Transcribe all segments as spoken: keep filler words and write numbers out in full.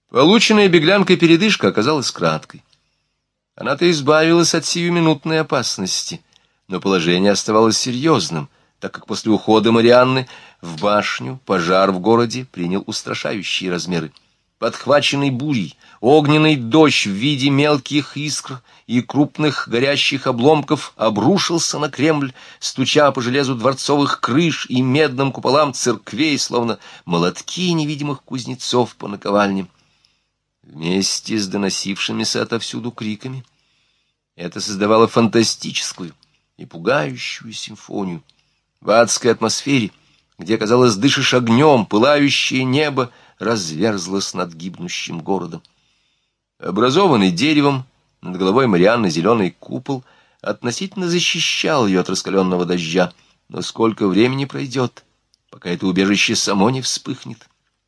Полученная беглянкой передышка оказалась краткой. Она-то избавилась от сиюминутной опасности, но положение оставалось серьезным, так как после ухода Марианны в башню пожар в городе принял устрашающие размеры. Подхваченный бурей, огненный дождь в виде мелких искр и крупных горящих обломков обрушился на Кремль, стуча по железу дворцовых крыш и медным куполам церквей, словно молотки невидимых кузнецов по наковальням. Вместе с доносившимися отовсюду криками это создавало фантастическую и пугающую симфонию. В адской атмосфере, где, казалось, дышишь огнем, пылающее небо разверзлось над гибнущим городом. Образованный деревом над головой Марианны зеленый купол относительно защищал ее от раскаленного дождя, но сколько времени пройдет, пока это убежище само не вспыхнет?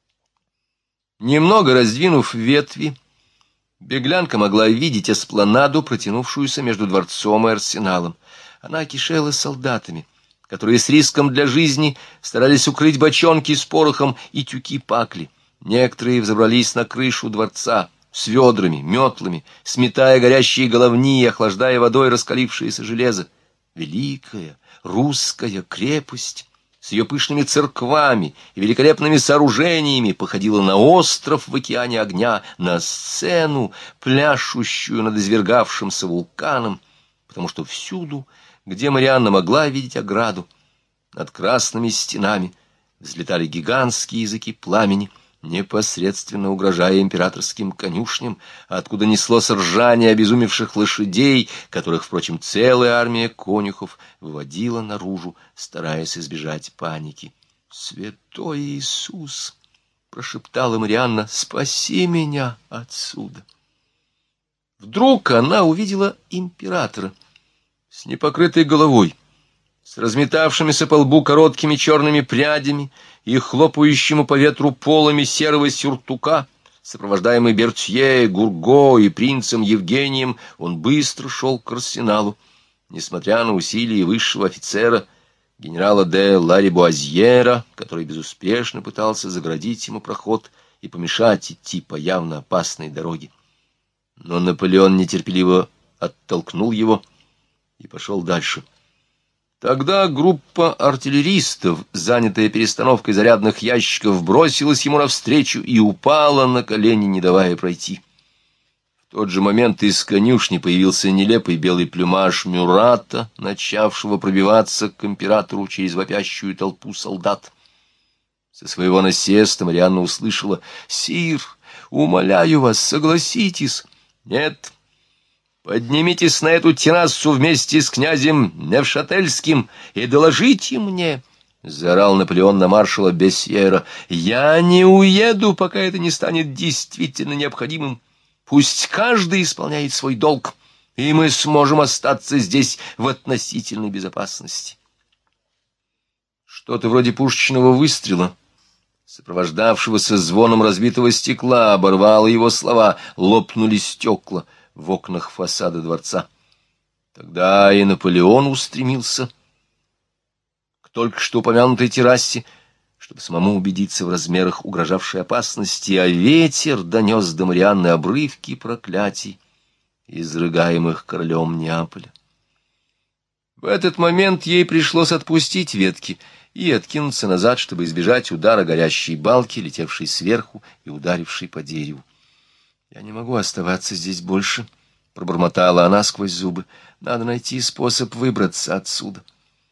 Немного раздвинув ветви, беглянка могла видеть эспланаду, протянувшуюся между дворцом и арсеналом. Она кишела солдатами, которые с риском для жизни старались укрыть бочонки с порохом и тюки пакли. Некоторые взобрались на крышу дворца с ведрами, метлами, сметая горящие головни и охлаждая водой раскалившееся железо. Великая русская крепость с ее пышными церквами и великолепными сооружениями походила на остров в океане огня, на сцену, пляшущую над извергавшимся вулканом, потому что всюду, где Марианна могла видеть ограду, над красными стенами взлетали гигантские языки пламени, непосредственно угрожая императорским конюшням, откуда неслось ржание обезумевших лошадей, которых, впрочем, целая армия конюхов выводила наружу, стараясь избежать паники. «Святой Иисус!» — прошептала Марианна, — «спаси меня отсюда!» Вдруг она увидела императора с непокрытой головой, с разметавшимися по лбу короткими черными прядями и хлопающему по ветру полами серого сюртука, сопровождаемый Бертье, Гурго и принцем Евгением, он быстро шел к арсеналу. Несмотря на усилия высшего офицера, генерала де Ларибуазьера, который безуспешно пытался заградить ему проход и помешать идти по явно опасной дороге. Но Наполеон нетерпеливо оттолкнул его и пошел дальше. Тогда группа артиллеристов, занятая перестановкой зарядных ящиков, бросилась ему навстречу и упала на колени, не давая пройти. В тот же момент из конюшни появился нелепый белый плюмаж Мюрата, начавшего пробиваться к императору через вопящую толпу солдат. Со своего насеста Марианна услышала: «Сир, умоляю вас, согласитесь». «Нет, поднимитесь на эту террасу вместе с князем Невшательским и доложите мне», — заорал Наполеон на маршала Бесьера. «Я не уеду, пока это не станет действительно необходимым. Пусть каждый исполняет свой долг, и мы сможем остаться здесь в относительной безопасности». Что-то вроде пушечного выстрела, сопровождавшегося звоном разбитого стекла, оборвало его слова, лопнули стекла в окнах фасада дворца. Тогда и Наполеон устремился к только что упомянутой террасе, чтобы самому убедиться в размерах угрожавшей опасности, а ветер донес до Марианны обрывки проклятий, изрыгаемых королем Неаполя. В этот момент ей пришлось отпустить ветки и откинуться назад, чтобы избежать удара горящей балки, летевшей сверху и ударившей по дереву. «Я не могу оставаться здесь больше», — пробормотала она сквозь зубы. «Надо найти способ выбраться отсюда».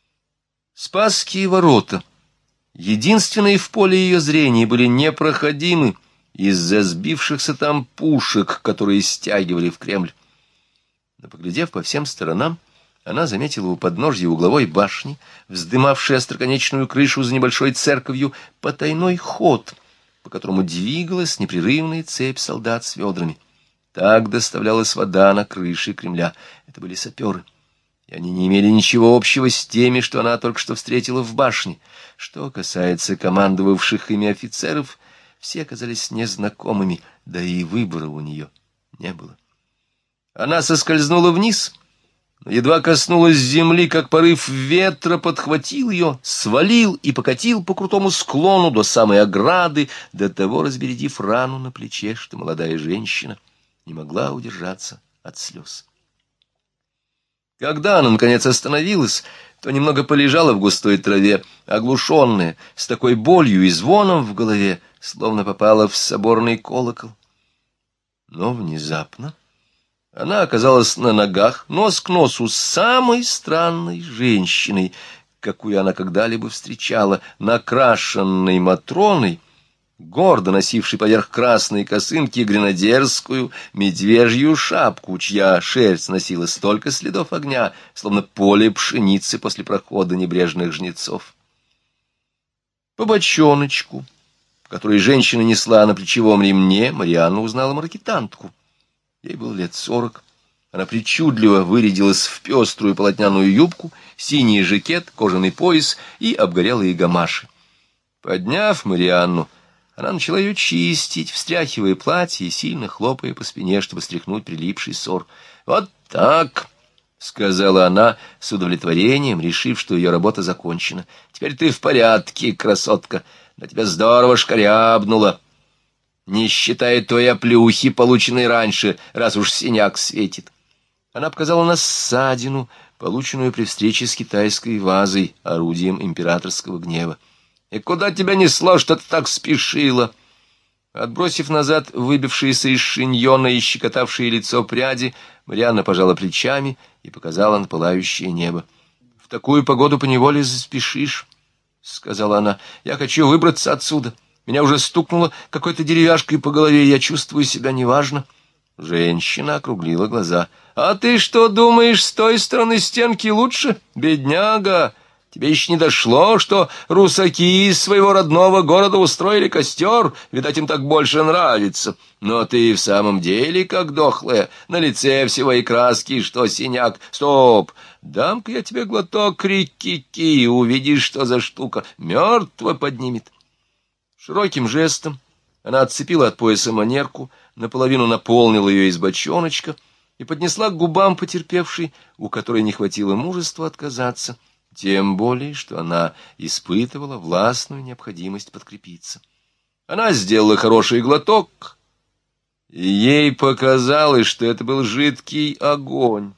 Спасские ворота, единственные в поле ее зрения, были непроходимы из-за сбившихся там пушек, которые стягивали в Кремль. Но, поглядев по всем сторонам, она заметила у подножья угловой башни, вздымавшей остроконечную крышу за небольшой церковью, потайной ход, по которому двигалась непрерывная цепь солдат с ведрами. Так доставлялась вода на крыше Кремля. Это были саперы, и они не имели ничего общего с теми, что она только что встретила в башне. Что касается командовавших ими офицеров, все оказались незнакомыми, да и выбора у нее не было. Она соскользнула вниз но едва коснулась земли, как порыв ветра подхватил ее, свалил и покатил по крутому склону до самой ограды, до того разбередив рану на плече, что молодая женщина не могла удержаться от слез. Когда она, наконец, остановилась, то немного полежала в густой траве, оглушенная, с такой болью и звоном в голове, словно попала в соборный колокол. Но внезапно она оказалась на ногах, нос к носу с самой странной женщиной, какую она когда-либо встречала, накрашенной Матроной, гордо носившей поверх красной косынки гренадерскую медвежью шапку, чья шерсть носила столько следов огня, словно поле пшеницы после прохода небрежных жнецов. По бочоночку, который женщина несла на плечевом ремне, Марианна узнала маркетантку. Ей было лет сорок. Она причудливо вырядилась в пеструю полотняную юбку, синий жакет, кожаный пояс и обгорелые гамаши. Подняв Марианну, она начала ее чистить, встряхивая платье и сильно хлопая по спине, чтобы стряхнуть прилипший сор. «Вот так!» — сказала она с удовлетворением, решив, что ее работа закончена. «Теперь ты в порядке, красотка, на тебя здорово шкарябнуло, не считая той оплюхи, полученной раньше, раз уж синяк светит». Она показала на ссадину, полученную при встрече с китайской вазой, орудием императорского гнева. «И куда тебя несло, что ты так спешила?» Отбросив назад выбившиеся из шиньона и щекотавшие лицо пряди, Марианна пожала плечами и показала на пылающее небо. «В такую погоду поневоле заспешишь», — сказала она. «Я хочу выбраться отсюда. Меня уже стукнуло какой-то деревяшкой по голове, и я чувствую себя неважно». Женщина округлила глаза. «А ты что думаешь, с той стороны стенки лучше, бедняга? Тебе еще не дошло, что русаки из своего родного города устроили костер? Видать, им так больше нравится. Но ты в самом деле как дохлая, на лице всего и краски, что синяк. Стоп! Дам-ка я тебе глоток рикки-ки, увидишь, что за штука. Мертво поднимет». Широким жестом она отцепила от пояса манерку, наполовину наполнила ее из бочоночка и поднесла к губам потерпевшей, у которой не хватило мужества отказаться, тем более, что она испытывала властную необходимость подкрепиться. Она сделала хороший глоток, и ей показалось, что это был жидкий огонь.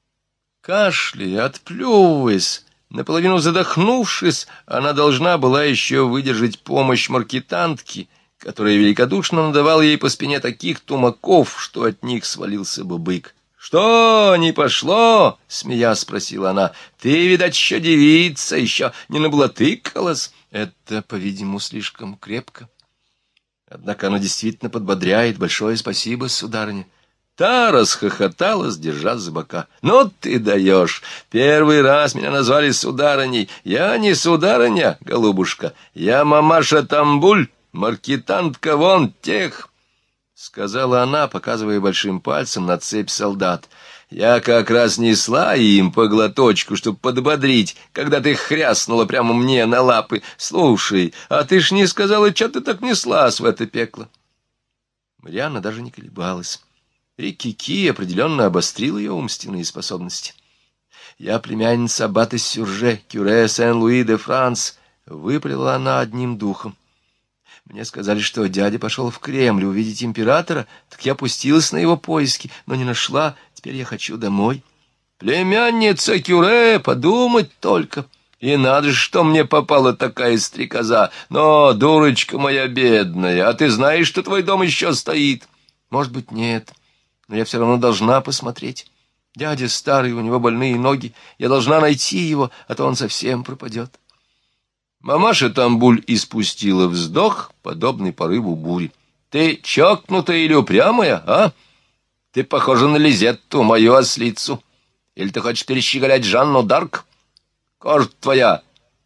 Кашляя, отплевываясь, наполовину задохнувшись, она должна была еще выдержать помощь маркетантки, которая великодушно надавала ей по спине таких тумаков, что от них свалился бы бык. «Что, не пошло?» — смеясь спросила она. «Ты, видать, еще девица, еще не наблатыкалась». Это, по-видимому, слишком крепко. Однако оно действительно подбодряет. Большое спасибо, сударыня. Та расхохоталась, держась за бока. «Ну ты даешь! Первый раз меня назвали сударыней. Я не сударыня, голубушка. Я мамаша Тамбуль, маркетантка вон тех». — сказала она, показывая большим пальцем на цепь солдат. «Я как раз несла им по глоточку, чтобы подбодрить, когда ты хряснула прямо мне на лапы. Слушай, а ты ж не сказала, что ты так неслась в это пекло?» Марианна даже не колебалась. Рикки-ки определенно обострил ее умственные способности. «Я племянница аббата Сюрже, кюре Сен-Луи-де-Франс», — выпалила она одним духом. «Мне сказали, что дядя пошел в Кремль увидеть императора, так я пустилась на его поиски, но не нашла. Теперь я хочу домой». «Племянница Кюре, подумать только! И надо же, что мне попала такая стрекоза! Но, дурочка моя бедная, а ты знаешь, что твой дом еще стоит?» «Может быть, нет, но я все равно должна посмотреть. Дядя старый, у него больные ноги, я должна найти его, а то он совсем пропадет». Мамаша Тамбуль испустила вздох, подобный порыву бури. «Ты чокнутая или упрямая, а? Ты похожа на Лизетту, мою ослицу. Или ты хочешь перещеголять Жанну Дарк? Кожа твоя.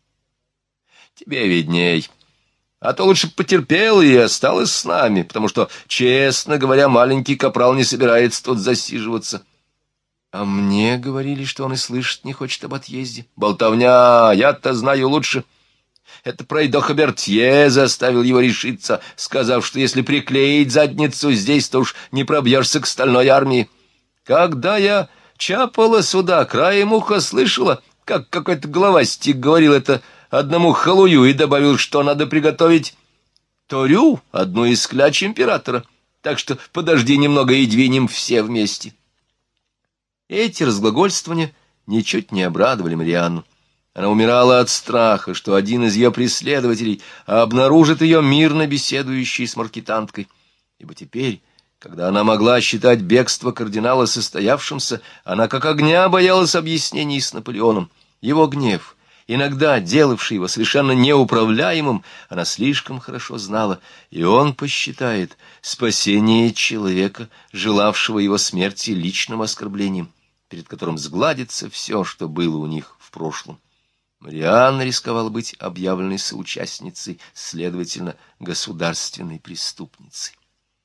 Тебе видней. А то лучше бы потерпела и осталась с нами, потому что, честно говоря, маленький капрал не собирается тут засиживаться». «А мне говорили, что он и слышать не хочет об отъезде». «Болтовня, я-то знаю лучше». Это пройдоха Бертье заставил его решиться, сказав, что если приклеить задницу здесь, то уж не пробьешься к стальной армии. Когда я чапала сюда, краем уха слышала, как какой-то головастик говорил это одному халую и добавил, что надо приготовить торю, одну из кляч императора. Так что подожди немного и двинем все вместе. Эти разглагольствования ничуть не обрадовали Марианну. Она умирала от страха, что один из ее преследователей обнаружит ее мирно беседующей с маркетанткой. Ибо теперь, когда она могла считать бегство кардинала состоявшимся, она как огня боялась объяснений с Наполеоном. Его гнев, иногда делавший его совершенно неуправляемым, она слишком хорошо знала, и он посчитает спасение человека, желавшего его смерти, личным оскорблением, перед которым сгладится все, что было у них в прошлом. Марианна рисковала быть объявленной соучастницей, следовательно, государственной преступницей.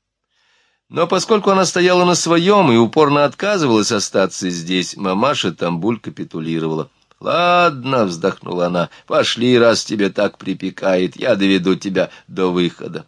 Но поскольку она стояла на своем и упорно отказывалась остаться здесь, мамаша Тамбуль капитулировала. «Ладно», — вздохнула она, — «пошли, раз тебе так припекает, я доведу тебя до выхода».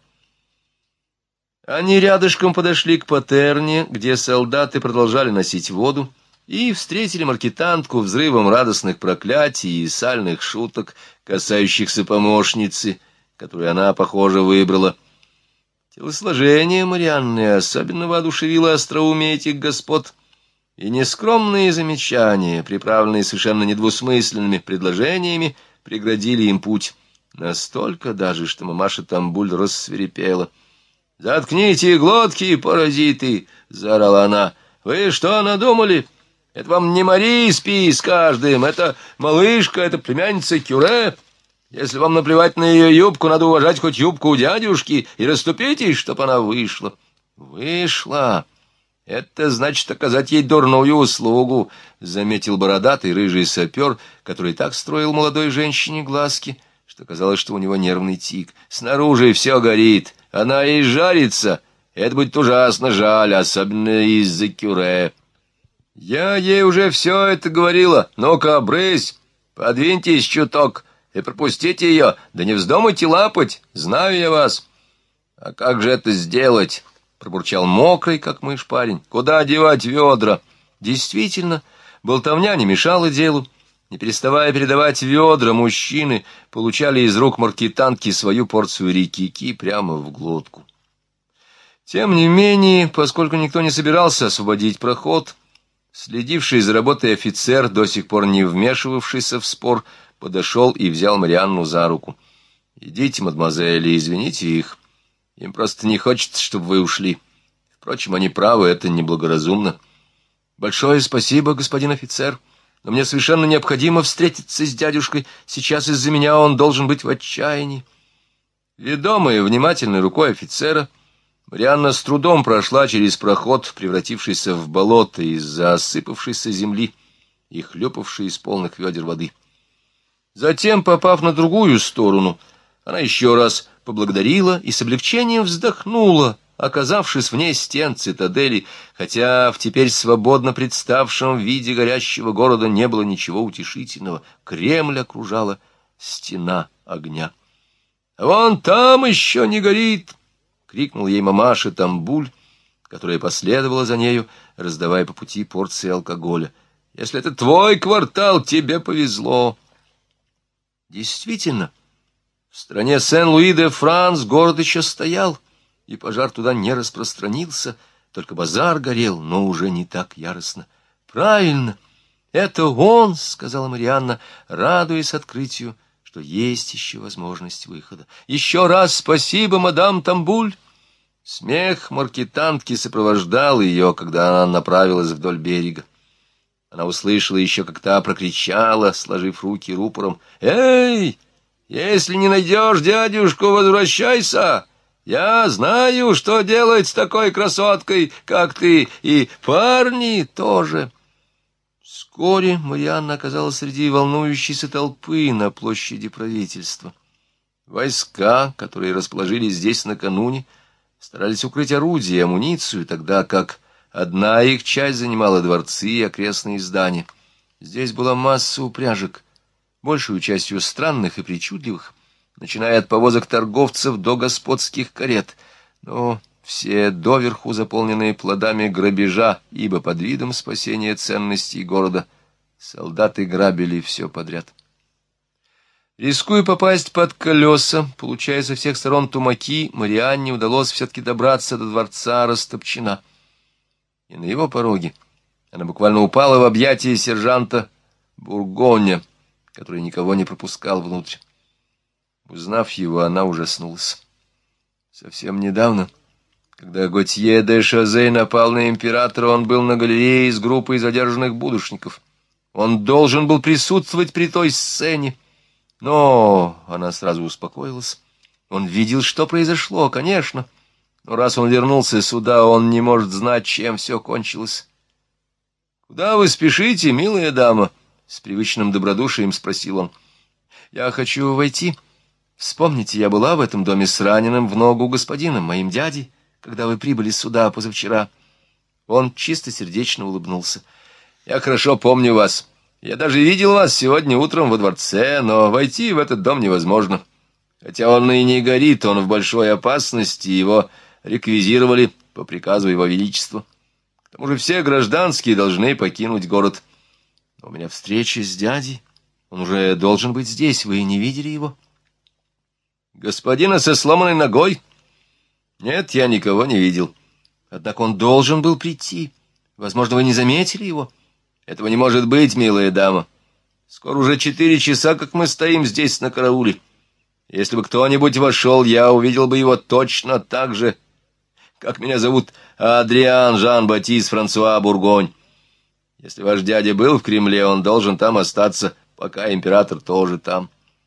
Они рядышком подошли к Патерне, где солдаты продолжали носить воду, и встретили маркетантку взрывом радостных проклятий и сальных шуток, касающихся помощницы, которую она, похоже, выбрала. Телосложение Марианны особенно воодушевило остроумие этих господ, и нескромные замечания, приправленные совершенно недвусмысленными предложениями, преградили им путь. Настолько даже, что мамаша Тамбуль рассвирепела. «Заткните глотки, паразиты!» — заорала она. «Вы что надумали? Это вам не Мари спи с каждым, это малышка, это племянница Кюре. Если вам наплевать на ее юбку, надо уважать хоть юбку у дядюшки, и расступитесь, чтоб она вышла». «Вышла? Это значит оказать ей дурную услугу», — заметил бородатый рыжий сапер, который так строил молодой женщине глазки, что казалось, что у него нервный тик. «Снаружи все горит, она и жарится. Это будет ужасно жаль, особенно из-за Кюре». «Я ей уже все это говорила. Ну-ка, брысь, подвиньтесь чуток и пропустите ее, да не вздумайте лапать, знаю я вас». «А как же это сделать?» — пробурчал мокрый, как мышь, парень. «Куда девать ведра?» Действительно, болтовня не мешала делу. Не переставая передавать ведра, мужчины получали из рук маркетантки свою порцию рикики прямо в глотку. Тем не менее, поскольку никто не собирался освободить проход, следивший за работой офицер, до сих пор не вмешивавшийся в спор, подошел и взял Марианну за руку. «Идите, мадемуазель, извините их. Им просто не хочется, чтобы вы ушли. Впрочем, они правы, это неблагоразумно». «Большое спасибо, господин офицер, но мне совершенно необходимо встретиться с дядюшкой. Сейчас из-за меня он должен быть в отчаянии». Ведомая внимательной рукой офицера, Марианна с трудом прошла через проход, превратившийся в болото из-за осыпавшейся земли и хлюпавшей из полных ведер воды. Затем, попав на другую сторону, она еще раз поблагодарила и с облегчением вздохнула, оказавшись вне стен цитадели, хотя в теперь свободно представшем виде горящего города не было ничего утешительного. Кремль окружала стена огня. «А вон там еще не горит!» — крикнул ей мамаша Тамбуль, которая последовала за нею, раздавая по пути порции алкоголя. «Если это твой квартал, тебе повезло». Действительно, в стране Сен-Луи-де-Франс город еще стоял, и пожар туда не распространился, только базар горел, но уже не так яростно. «Правильно, это он!» — сказала Марианна, радуясь открытию, что есть еще возможность выхода. «Еще раз спасибо, мадам Тамбуль!» Смех маркетантки сопровождал ее, когда она направилась вдоль берега. Она услышала еще, как та прокричала, сложив руки рупором: «Эй, если не найдешь дядюшку, возвращайся! Я знаю, что делать с такой красоткой, как ты, и парни тоже!» Вскоре Марианна оказалась среди волнующейся толпы на площади правительства. Войска, которые расположились здесь накануне, старались укрыть орудия и амуницию, тогда как одна их часть занимала дворцы и окрестные здания. Здесь была масса упряжек, большую частью странных и причудливых, начиная от повозок торговцев до господских карет. Но все доверху заполненные плодами грабежа, ибо под видом спасения ценностей города солдаты грабили все подряд. Рискуя попасть под колеса, получая со всех сторон тумаки, Марианне удалось все-таки добраться до дворца Растопчина. И на его пороге она буквально упала в объятия сержанта Бургоня, который никого не пропускал внутрь. Узнав его, она ужаснулась. Совсем недавно, когда Готье де Шазей напал на императора, он был на галерее с группой задержанных будущников. Он должен был присутствовать при той сцене. Но она сразу успокоилась. Он видел, что произошло, конечно. Но раз он вернулся сюда, он не может знать, чем все кончилось. — Куда вы спешите, милая дама? — с привычным добродушием спросил он. — Я хочу войти. Вспомните, я была в этом доме с раненым в ногу господином, моим дядей, когда вы прибыли сюда позавчера. Он чистосердечно улыбнулся. — Я хорошо помню вас. Я даже видел вас сегодня утром во дворце, но войти в этот дом невозможно. Хотя он и не горит, он в большой опасности, его реквизировали по приказу его величества. К тому же все гражданские должны покинуть город. Но у меня встреча с дядей. Он уже должен быть здесь, вы не видели его? Господина со сломанной ногой? Нет, я никого не видел. Однако он должен был прийти. Возможно, вы не заметили его? Этого не может быть, милая дама. Скоро уже четыре часа, как мы стоим здесь на карауле. Если бы кто-нибудь вошел, я увидел бы его точно так же, как меня зовут Адриан Жан-Батист Франсуа Бургонь. Если ваш дядя был в Кремле, он должен там остаться, пока император тоже там.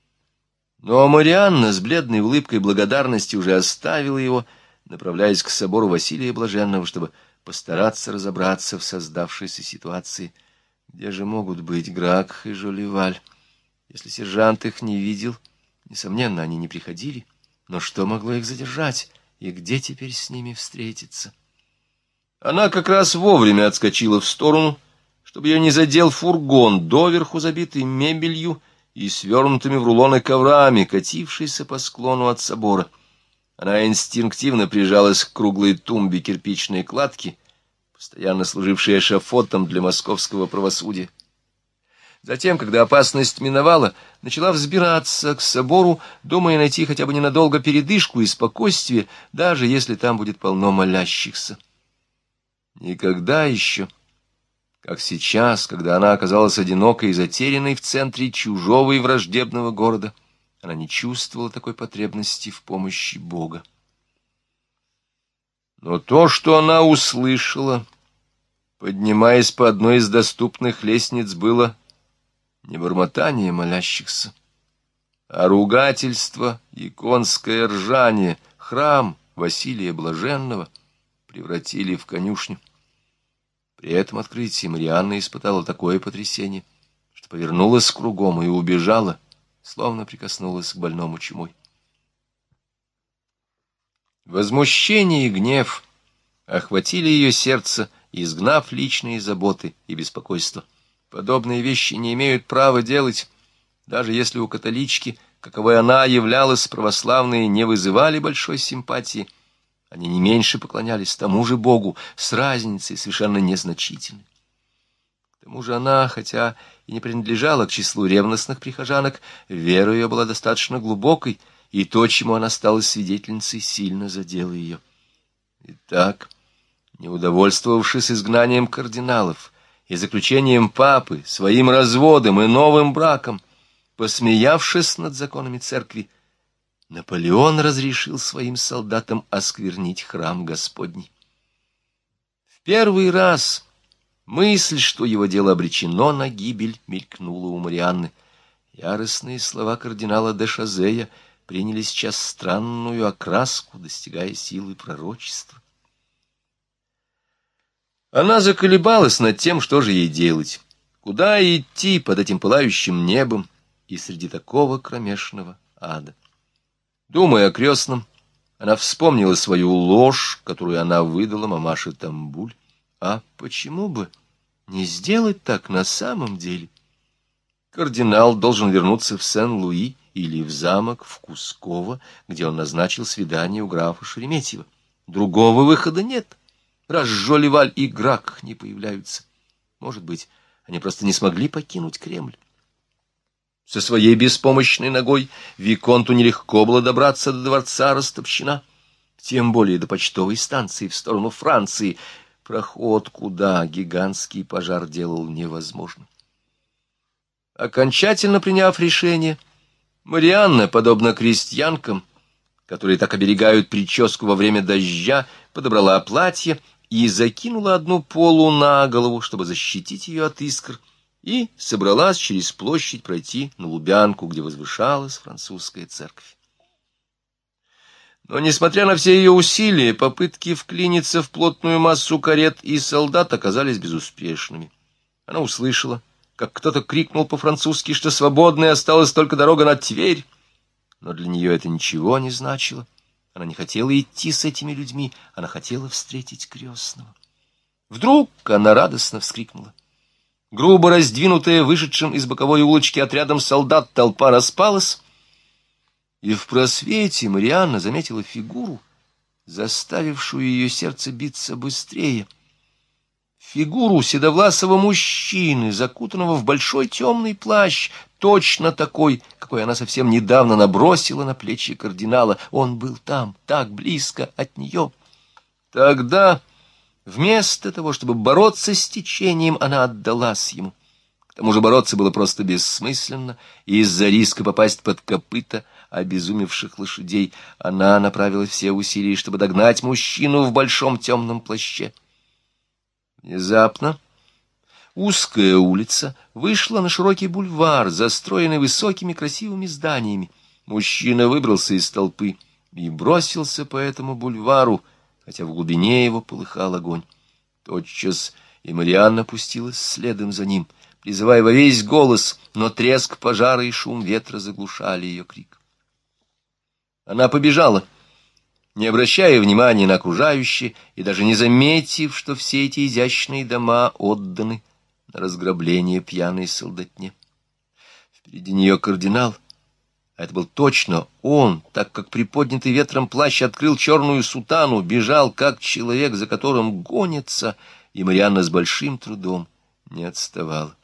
Но Марианна с бледной улыбкой благодарности уже оставила его, направляясь к собору Василия Блаженного, чтобы постараться разобраться в создавшейся ситуации. Где же могут быть Грак и Жолливаль? Если сержант их не видел, несомненно, они не приходили. Но что могло их задержать? И где теперь с ними встретиться? Она как раз вовремя отскочила в сторону, чтобы ее не задел фургон, доверху забитый мебелью и свернутыми в рулоны коврами, катившийся по склону от собора. Она инстинктивно прижалась к круглой тумбе кирпичной кладки, постоянно служившей эшафотом для московского правосудия. Затем, когда опасность миновала, начала взбираться к собору, думая найти хотя бы ненадолго передышку и спокойствие, даже если там будет полно молящихся. Никогда еще, как сейчас, когда она оказалась одинокой и затерянной в центре чужого и враждебного города, она не чувствовала такой потребности в помощи Бога. Но то, что она услышала, поднимаясь по одной из доступных лестниц, было не бормотание молящихся, а ругательство и конское ржание. Храм Василия Блаженного превратили в конюшню. При этом открытии Марианна испытала такое потрясение, что повернулась кругом и убежала, словно прикоснулась к больному чумой. Возмущение и гнев охватили ее сердце, изгнав личные заботы и беспокойство. Подобные вещи не имеют права делать, даже если у католички, каковой она являлась, православные не вызывали большой симпатии. Они не меньше поклонялись тому же Богу, с разницей совершенно незначительной. К тому же она, хотя и не принадлежала к числу ревностных прихожанок, вера ее была достаточно глубокой, и то, чему она стала свидетельницей, сильно задело ее. Итак, не удовольствовавшись изгнанием кардиналов и заключением папы, своим разводом и новым браком, посмеявшись над законами церкви, Наполеон разрешил своим солдатам осквернить храм Господний. В первый раз мысль, что его дело обречено на гибель, мелькнула у Марианны. Яростные слова кардинала де Шазея приняли сейчас странную окраску, достигая силы пророчества. Она заколебалась над тем, что же ей делать, куда идти под этим пылающим небом и среди такого кромешного ада. Думая о крестном, она вспомнила свою ложь, которую она выдала мамаше Тамбуль. А почему бы не сделать так на самом деле? Кардинал должен вернуться в Сен-Луи или в замок в Кусково, где он назначил свидание у графа Шереметьева. Другого выхода нет, раз Жолливаль и Грак не появляются. Может быть, они просто не смогли покинуть Кремль. Со своей беспомощной ногой виконту нелегко было добраться до дворца Ростовщина, тем более до почтовой станции в сторону Франции, проход куда гигантский пожар делал невозможным. Окончательно приняв решение, Марианна, подобно крестьянкам, которые так оберегают прическу во время дождя, подобрала платье и закинула одну полу на голову, чтобы защитить ее от искр, и собралась через площадь пройти на Лубянку, где возвышалась французская церковь. Но, несмотря на все ее усилия, попытки вклиниться в плотную массу карет и солдат оказались безуспешными. Она услышала, как кто-то крикнул по-французски, что свободной осталась только дорога на Тверь, но для нее это ничего не значило. Она не хотела идти с этими людьми, она хотела встретить крестного. Вдруг она радостно вскрикнула. Грубо раздвинутая вышедшим из боковой улочки отрядом солдат толпа распалась, и в просвете Марианна заметила фигуру, заставившую ее сердце биться быстрее. Фигуру седовласого мужчины, закутанного в большой темный плащ, точно такой, какой она совсем недавно набросила на плечи кардинала. Он был там, так близко от нее. Тогда, вместо того, чтобы бороться с течением, она отдалась ему. К тому же бороться было просто бессмысленно, и из-за риска попасть под копыта обезумевших лошадей она направила все усилия, чтобы догнать мужчину в большом темном плаще. Внезапно узкая улица вышла на широкий бульвар, застроенный высокими красивыми зданиями. Мужчина выбрался из толпы и бросился по этому бульвару, хотя в глубине его полыхал огонь. Тотчас и Марианна пустилась следом за ним, призывая во весь голос, но треск пожара и шум ветра заглушали ее крик. Она побежала, не обращая внимания на окружающие и даже не заметив, что все эти изящные дома отданы на разграбление пьяной солдатне. Впереди нее кардинал, а это был точно он, так как приподнятый ветром плащ открыл черную сутану, бежал, как человек, за которым гонится, и Марианна с большим трудом не отставала.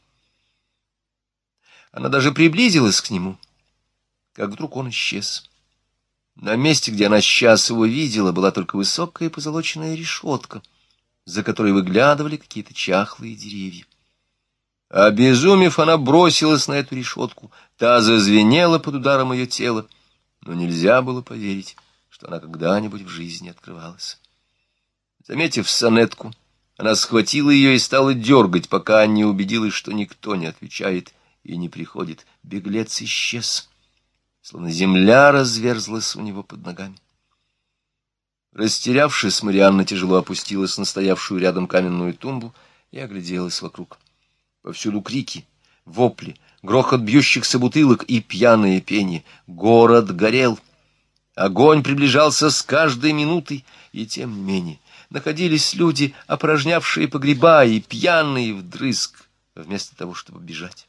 Она даже приблизилась к нему, как вдруг он исчез. На месте, где она сейчас его видела, была только высокая позолоченная решетка, за которой выглядывали какие-то чахлые деревья. Обезумев, она бросилась на эту решетку. Та зазвенела под ударом ее тела, но нельзя было поверить, что она когда-нибудь в жизни открывалась. Заметив сонетку, она схватила ее и стала дергать, пока не убедилась, что никто не отвечает и не приходит. Беглец исчез, словно земля разверзлась у него под ногами. Растерявшись, Марианна тяжело опустилась на стоявшую рядом каменную тумбу и огляделась вокруг. Повсюду крики, вопли, грохот бьющихся бутылок и пьяное пение. Город горел. Огонь приближался с каждой минутой, и тем не менее находились люди, опорожнявшие погреба и пьяные вдрызг, вместо того, чтобы бежать.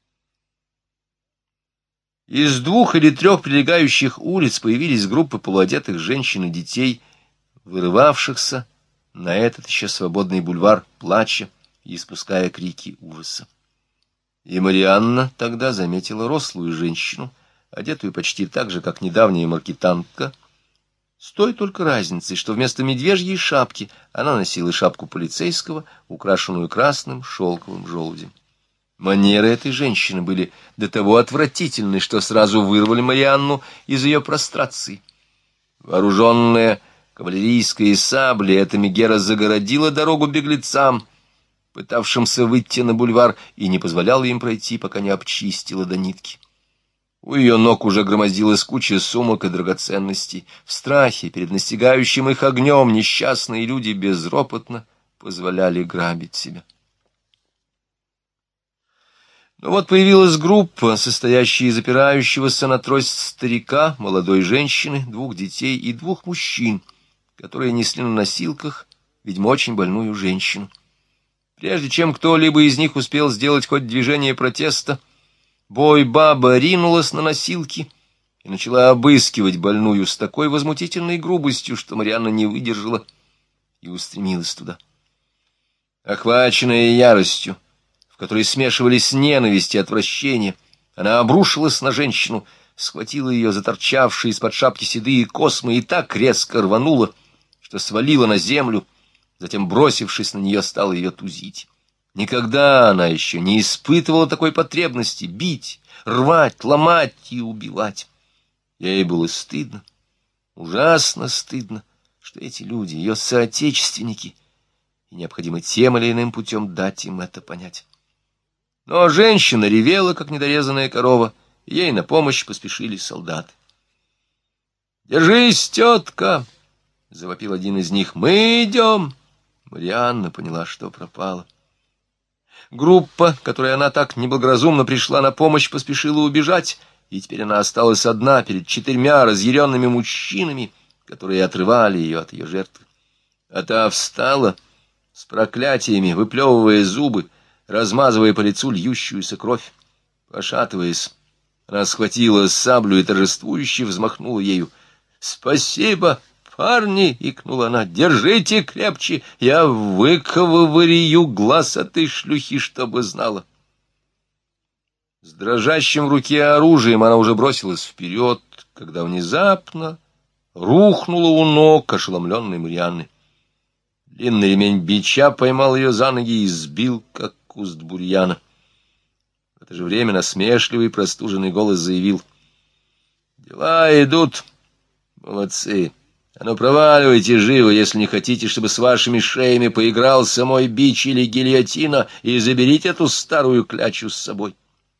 Из двух или трех прилегающих улиц появились группы полуодетых женщин и детей, вырывавшихся на этот еще свободный бульвар, плача и испуская крики ужаса. И Марианна тогда заметила рослую женщину, одетую почти так же, как недавняя маркетантка, с той только разницей, что вместо медвежьей шапки она носила шапку полицейского, украшенную красным шелковым желудем. Манеры этой женщины были до того отвратительны, что сразу вырвали Марианну из ее прострации. Вооруженная кавалерийской саблей, эта Мегера загородила дорогу беглецам, пытавшимся выйти на бульвар, и не позволяла им пройти, пока не обчистила до нитки. У ее ног уже громоздилась куча сумок и драгоценностей. В страхе перед настигающим их огнем несчастные люди безропотно позволяли грабить себя. Но вот появилась группа, состоящая из опирающегося на трость старика, молодой женщины, двух детей и двух мужчин, которые несли на носилках, видимо, очень больную женщину. Прежде чем кто-либо из них успел сделать хоть движение протеста, бой-баба ринулась на носилки, и начала обыскивать больную с такой возмутительной грубостью, что Марианна не выдержала и устремилась туда. Охваченная яростью, в которой смешивались ненависть и отвращение, она обрушилась на женщину, схватила ее за торчавшие из-под шапки седые космы и так резко рванула, что свалила на землю, затем, бросившись на нее, стала ее тузить. Никогда она еще не испытывала такой потребности бить, рвать, ломать и убивать. Ей было стыдно, ужасно стыдно, что эти люди, ее соотечественники, и необходимо тем или иным путем дать им это понять. Но женщина ревела, как недорезанная корова, и ей на помощь поспешили солдаты. «Держись, тетка!» — завопил один из них. «Мы идем!» Марианна поняла, что пропала. Группа, которой она так неблагоразумно пришла на помощь, поспешила убежать, и теперь она осталась одна перед четырьмя разъяренными мужчинами, которые отрывали ее от ее жертвы. А та встала с проклятиями, выплевывая зубы, размазывая по лицу льющуюся кровь. Пошатываясь, она схватила саблю и торжествующе взмахнула ею. «Спасибо, парни!» — икнула она. «Держите крепче! Я выковырю глаз этой шлюхи, чтобы знала!» С дрожащим в руке оружием она уже бросилась вперед, когда внезапно рухнула у ног ошеломленной Марианны. Длинный ремень бича поймал ее за ноги и сбил, как куст бурьяна. В это же время насмешливый простуженный голос заявил: «Дела идут. Молодцы. А ну проваливайте живо, если не хотите, чтобы с вашими шеями поигрался мой бич или гильотина, и заберите эту старую клячу с собой».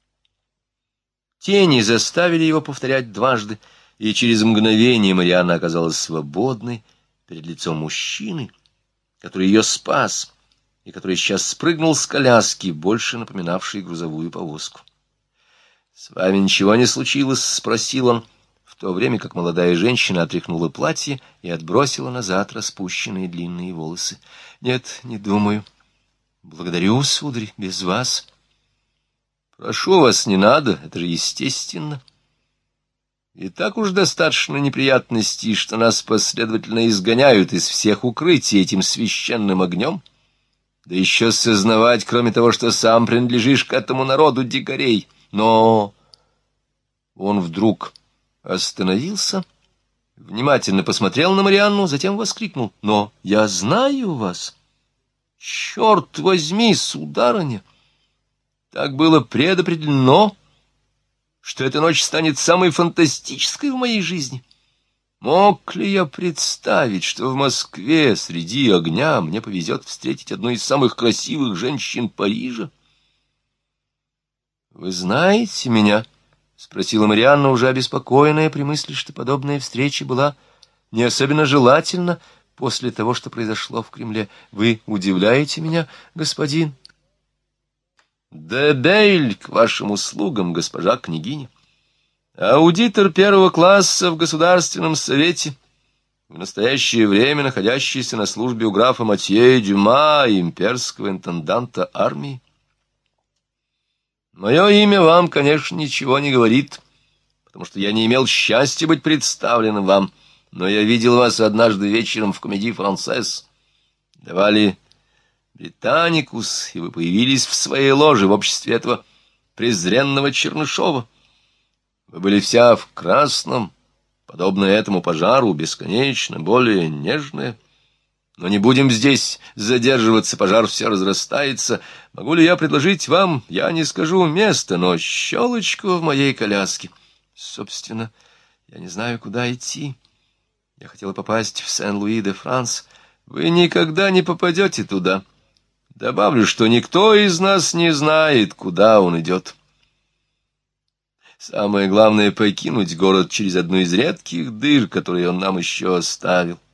Тени заставили его повторять дважды, и через мгновение Марианна оказалась свободной перед лицом мужчины, который ее спас, и который сейчас спрыгнул с коляски, больше напоминавшей грузовую повозку. «С вами ничего не случилось?» — спросил он, в то время как молодая женщина отряхнула платье и отбросила назад распущенные длинные волосы. «Нет, не думаю. Благодарю, сударь, без вас». «Прошу вас, не надо, это же естественно. И так уж достаточно неприятностей, что нас последовательно изгоняют из всех укрытий этим священным огнем, да еще сознавать, кроме того, что сам принадлежишь к этому народу дикарей. Но...» Он вдруг остановился, внимательно посмотрел на Марианну, затем воскликнул: «Но я знаю вас! Черт возьми, сударыня! Так было предопределено, что эта ночь станет самой фантастической в моей жизни. Мог ли я представить, что в Москве среди огня мне повезет встретить одну из самых красивых женщин Парижа?» «Вы знаете меня?» — спросила Марианна, уже обеспокоенная при мысли, что подобная встреча была не особенно желательна после того, что произошло в Кремле. «Вы удивляете меня, господин?» «Дебейль, к вашим услугам, госпожа княгиня. Аудитор первого класса в Государственном совете, в настоящее время находящийся на службе у графа Матье Дюма, имперского интенданта армии. Мое имя вам, конечно, ничего не говорит, потому что я не имел счастья быть представленным вам, но я видел вас однажды вечером в комедии «Францесс». Давали «Британикус», и вы появились в своей ложе в обществе этого презренного Чернышова. Вы были вся в красном, подобно этому пожару, бесконечно более нежная. Но не будем здесь задерживаться, пожар все разрастается. Могу ли я предложить вам, я не скажу место, но щелочку в моей коляске? Собственно, я не знаю, куда идти. Я хотела попасть в Сен-Луи-де-Франс. Вы никогда не попадете туда. Добавлю, что никто из нас не знает, куда он идет. Самое главное — покинуть город через одну из редких дыр, которые он нам еще оставил.